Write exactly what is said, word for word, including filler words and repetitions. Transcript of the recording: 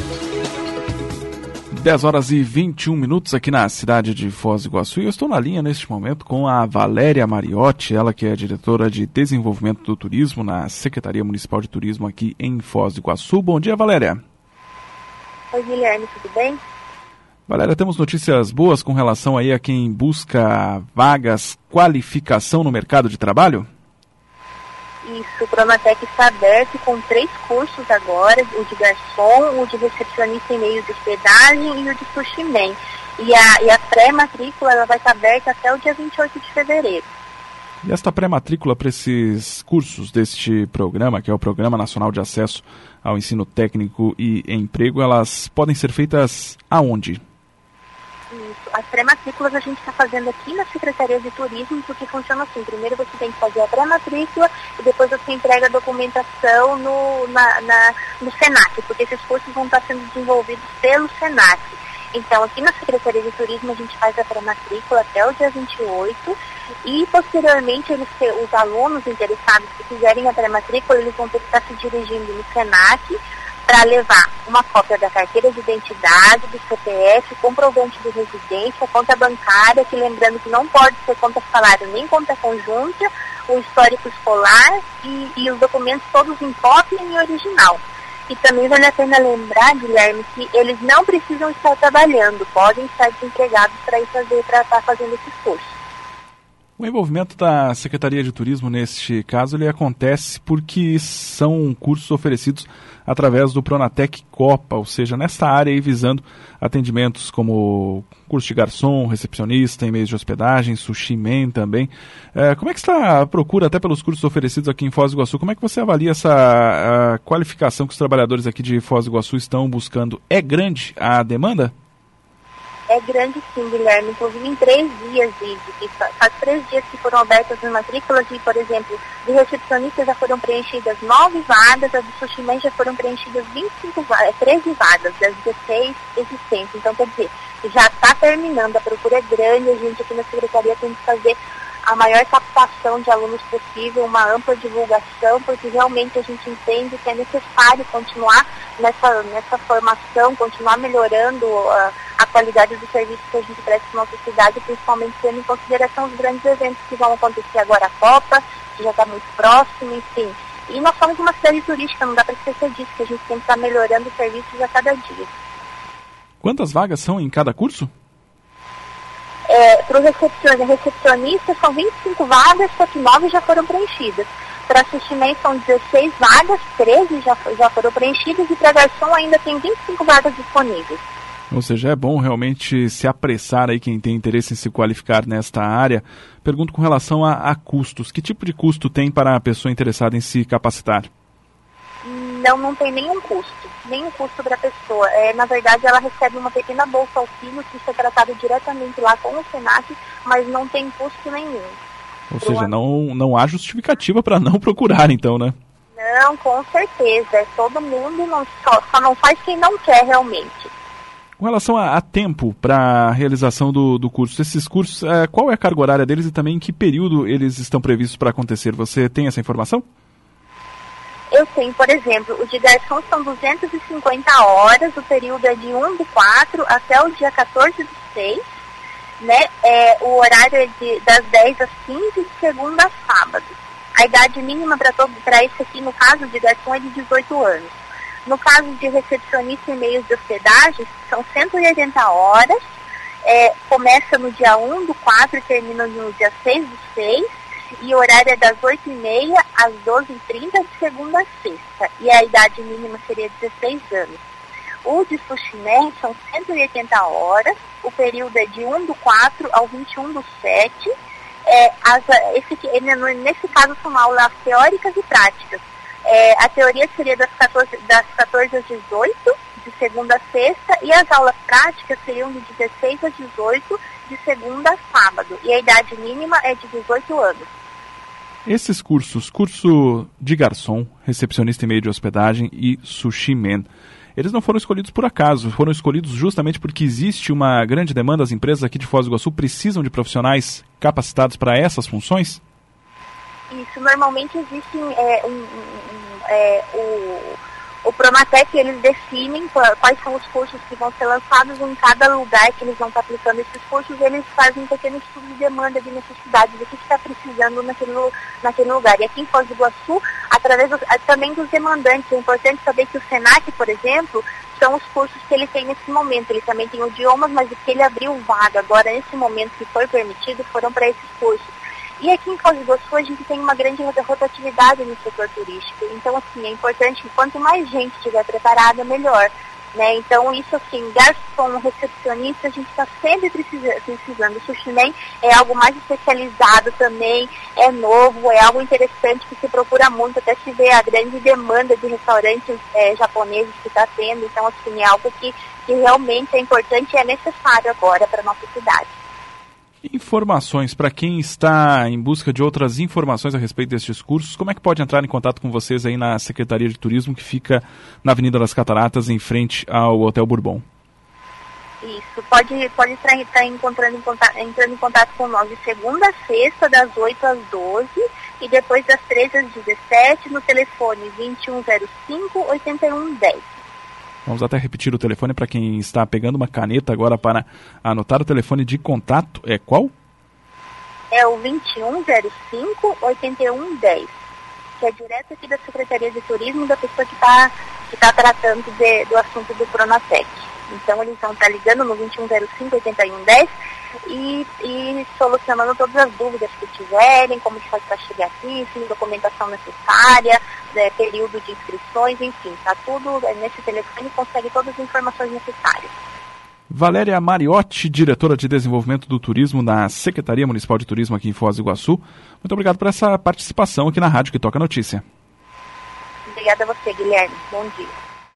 dez horas e vinte e um minutos aqui na cidade de Foz do Iguaçu, e eu estou na linha neste momento com a Valéria Mariotti, ela que é diretora de Desenvolvimento do Turismo na Secretaria Municipal de Turismo aqui em Foz do Iguaçu. Bom dia, Valéria. Oi, Guilherme, tudo bem? Valéria, temos notícias boas com relação aí a quem busca vagas, qualificação no mercado de trabalho? Isso, o Pronatec está aberto com três cursos agora, o de garçom, o de recepcionista em meio de hospedagem e o de sushi man. E a, e a pré-matrícula ela vai estar aberta até o dia vinte e oito de fevereiro. E esta pré-matrícula para esses cursos deste programa, que é o Programa Nacional de Acesso ao Ensino Técnico e Emprego, elas podem ser feitas aonde? Isso. As pré-matrículas a gente está fazendo aqui na Secretaria de Turismo, porque funciona assim. Primeiro você tem que fazer a pré-matrícula e depois você entrega a documentação no, na, na, no SENAC, porque esses cursos vão estar sendo desenvolvidos pelo SENAC. Então, aqui na Secretaria de Turismo a gente faz a pré-matrícula até o dia vinte e oito e, posteriormente, eles, os alunos interessados que fizerem a pré-matrícula, eles vão ter que estar se dirigindo no SENAC para levar uma cópia da carteira de identidade, do C P F, comprovante de residência, conta bancária, que lembrando que não pode ser conta salário nem conta conjunta, o histórico escolar e, e os documentos todos em cópia e em original. E também vale a pena lembrar, Guilherme, que eles não precisam estar trabalhando, podem estar desempregados para ir fazer, para estar fazendo esses cursos. O envolvimento da Secretaria de Turismo, neste caso, ele acontece porque são cursos oferecidos através do Pronatec Copa, ou seja, nesta área aí visando atendimentos como curso de garçom, recepcionista, em meios de hospedagem, sushi man também. É, como é que está a procura até pelos cursos oferecidos aqui em Foz do Iguaçu? Como é que você avalia essa a qualificação que os trabalhadores aqui de Foz do Iguaçu estão buscando? É grande a demanda? É grande sim, Guilherme, inclusive em três dias, de, de, faz três dias que foram abertas as matrículas e, por exemplo, de recepcionista já foram preenchidas nove vagas, as de sushi man já foram preenchidas vinte e cinco vagas, treze vagas das dezesseis existentes. Então, quer dizer, já está terminando, a procura é grande, a gente aqui na Secretaria tem que fazer a maior captação de alunos possível, uma ampla divulgação, porque realmente a gente entende que é necessário continuar nessa, nessa formação, continuar melhorando uh, a qualidade do serviço que a gente presta na nossa cidade, principalmente tendo em consideração os grandes eventos que vão acontecer agora, a Copa, que já está muito próximo, enfim. E nós somos uma cidade turística, não dá para esquecer disso, que a gente tem que estar melhorando os serviços a cada dia. Quantas vagas são em cada curso? É, para os recepcionistas, recepcionistas são vinte e cinco vagas, só que nove já foram preenchidas. Para sushi man são dezesseis vagas, treze já, já foram preenchidas e para garçom ainda tem vinte e cinco vagas disponíveis. Ou seja, é bom realmente se apressar aí quem tem interesse em se qualificar nesta área. Pergunto com relação a, a custos. Que tipo de custo tem para a pessoa interessada em se capacitar? Não, não tem nenhum custo, nenhum custo para a pessoa. É, na verdade, ela recebe uma pequena bolsa auxílio que isso é tratado diretamente lá com o SENAC, mas não tem custo nenhum. Ou seja, não, não há justificativa para não procurar, então, né? Não, com certeza. É todo mundo, não, só, só não faz quem não quer realmente. Com relação a, a tempo para a realização do, do curso, esses cursos, é, qual é a carga horária deles e também em que período eles estão previstos para acontecer? Você tem essa informação? Eu tenho, por exemplo, o de garçom são duzentas e cinquenta horas, o período é de um do quatro até o dia quatorze do seis, né? É, o horário é de, das dez às quinze, de segunda a sábado. A idade mínima para esse aqui, no caso de garçom, é de dezoito anos. No caso de recepcionista em meios de hospedagem, são cento e oitenta horas, é, começa no dia um do quatro e termina no dia seis do seis. E o horário é das oito e meia às doze e trinta de segunda a sexta. E a idade mínima seria dezesseis anos. O de sushi man são cento e oitenta horas. O período é de um do quatro ao vinte e um do sete. É, as, esse, nesse caso são aulas teóricas e práticas. É, a teoria seria das quatorze, das quatorze às dezoito, de segunda a sexta. E as aulas práticas seriam de dezesseis às dezoito, de segunda a sábado. E a idade mínima é de dezoito anos. Esses cursos, curso de garçom, recepcionista em meio de hospedagem e sushi man, eles não foram escolhidos por acaso, foram escolhidos justamente porque existe uma grande demanda, as empresas aqui de Foz do Iguaçu precisam de profissionais capacitados para essas funções? Isso, normalmente existem é, um, um, é, o, o Pronatec, eles definem quais são os cursos que vão ser lançados em cada lugar que eles vão estar aplicando esses cursos. Eles fazem um pequeno estudo de demanda, de necessidade, do que está precisando naquele, naquele lugar. E aqui em Foz do Iguaçu, através do, também dos demandantes, é importante saber que o Senac, por exemplo, são os cursos que ele tem nesse momento. Ele também tem idiomas, mas o que ele abriu vaga agora, nesse momento que foi permitido, foram para esses cursos. E aqui em Foz do Iguaçu a gente tem uma grande rotatividade no setor turístico. Então, assim, é importante que quanto mais gente estiver preparada, melhor. Né? Então, isso assim, garçom, recepcionista, a gente está sempre precisa, precisando. O Sushi Man é algo mais especializado também, é novo, é algo interessante que se procura muito, até se vê a grande demanda de restaurantes é, japoneses que está tendo. Então, assim, é algo que, que realmente é importante e é necessário agora para a nossa cidade. Informações, para quem está em busca de outras informações a respeito destes cursos, como é que pode entrar em contato com vocês aí na Secretaria de Turismo, que fica na Avenida das Cataratas, em frente ao Hotel Bourbon? Isso, pode, pode estar, estar encontrando em contato, entrando em contato com nós de segunda a sexta, das oito às doze, e depois das treze às dezessete, no telefone vinte e um zero cinco, oitenta e um dez. Vamos até repetir o telefone para quem está pegando uma caneta agora para anotar. O telefone de contato é qual? É o vinte e um zero cinco, oitenta e um dez, que é direto aqui da Secretaria de Turismo, da pessoa que está que tá tratando de, do assunto do Pronatec. Então eles vão estar ligando no vinte e um zero cinco, oitenta e um dez e, e solucionando todas as dúvidas que tiverem, como que faz para chegar aqui, se documentação necessária, né, período de inscrições, enfim, tá tudo nesse telefone, consegue todas as informações necessárias. Valéria Mariotti, diretora de Desenvolvimento do Turismo na Secretaria Municipal de Turismo aqui em Foz do Iguaçu. Muito obrigado por essa participação aqui na Rádio Que Toca Notícia. Obrigada a você, Guilherme. Bom dia.